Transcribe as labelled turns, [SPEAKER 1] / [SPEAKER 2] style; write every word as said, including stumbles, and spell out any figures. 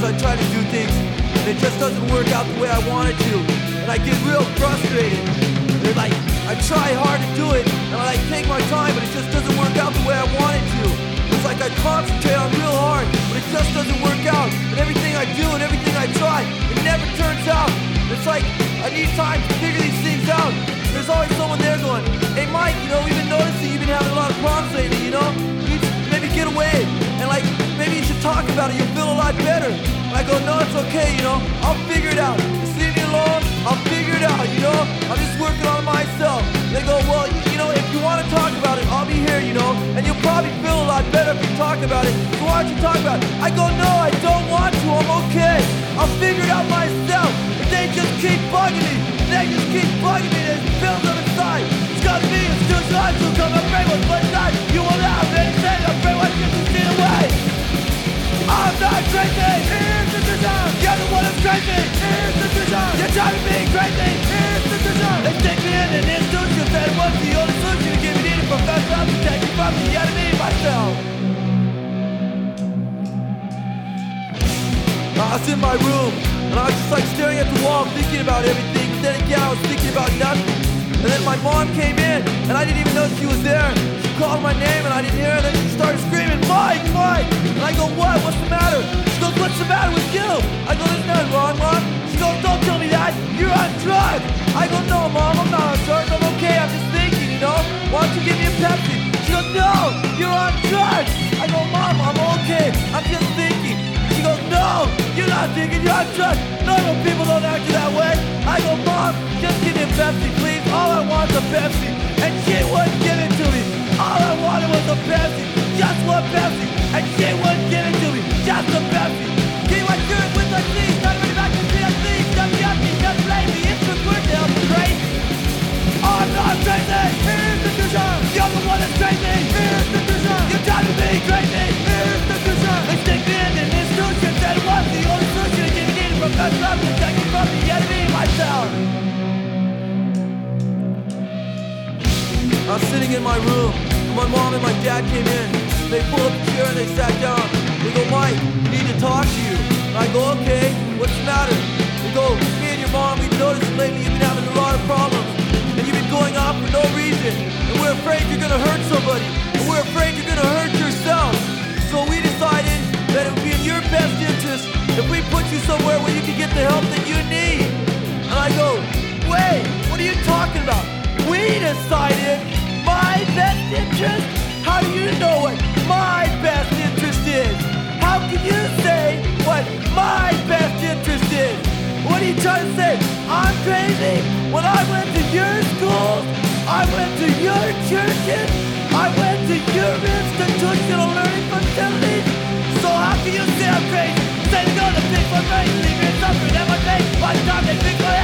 [SPEAKER 1] I try to do things and it just doesn't work out the way I want it to. And I get real frustrated. And like, I try hard to do it and I like take my time, but it just doesn't work out the way I want it to. It's like I concentrate on real hard, but it just doesn't work out. And everything I do and everything I try, it never turns out. It's like I need time to figure these things out. There's always someone there going, hey Mike, you know, we've been noticing you've been having a lot of problems lately, you know? You need to maybe get away and like, maybe you should talk about it, you'll feel a lot better. And I go, no, it's okay, you know, I'll figure it out. Just leave me alone, I'll figure it out, you know? I'm just working on myself. They go, well, you know, if you want to talk about it, I'll be here, you know? And you'll probably feel a lot better if you talk about it. So why don't you talk about it? I go, no, I don't want to, I'm okay. I'll figure it out myself. And they just keep bugging me. They just keep bugging me. There's pills on the side. It's got me, it's too hard to come. I'm afraid what's one side. You won't have anything. I'm afraid what's just to see away. I'm not crazy. Here's the design. You're the one who's crazy. Here's the design. You're driving me crazy. Here's the design. They stick me in an institution. Said what's the only solution to give me the professor to take me from the enemy myself. I was in my room, and I was just like staring at the wall, thinking about everything. But then again, I was thinking about nothing. And then my mom came in, and I didn't even know she was there. She called my name, and I didn't hear her. And then she started screaming, Mike, Mike! And I go, what? What's the matter? She goes, what's the matter with you? I go, there's nothing wrong, Mom. She goes, don't tell me that. You're on drugs. I go, no, Mom, I'm not on drugs. I'm okay. I'm just thinking, you know? Why don't you give me a Pepsi? She goes, no, you're on drugs. I go, Mom, I'm okay. I'm just thinking. She goes, no, you're not thinking, you're on drugs. Normal people don't act that way. I go, Mom, just give me a Pepsi, please. All I want is a Pepsi. And she wouldn't give it to me. All I wanted was a Pepsi. Just one Pepsi. And she wouldn't give it to me. Just a Pepsi. Give my shirt with my sleeves. Not really back to see a sleeve. Just me up me, just blame me. It's the word now, crazy. I'm not crazy. Here's the vision. You're the one that's crazy. Here's the vision. You're driving me crazy. Here's the vision. They stick me in an institution. Said it was the only solution to give me the professor to take me from the enemy myself. I was sitting in my room, and my mom and my dad came in. They pulled up a chair and they sat down. They go, Mike, we need to talk to you. And I go, okay, what's the matter? They go, me and your mom, we've noticed lately you've been having a lot of problems. And you've been going off for no reason. And we're afraid you're gonna hurt somebody. And we're afraid you're gonna hurt yourself. So we decided that it would be in your best interest if we put you somewhere where you can get the help that you need. And I go, wait, what are you talking about? We decided my best interest? How do you know what my best interest is? How can you say what my best interest is? What are you trying to say? I'm crazy? When I went to your schools, I went to your churches, I went to your institutional learning facilities. So how can you say I'm crazy? Say to go to pick my brain, leave me suffering at my face. By the time they pick my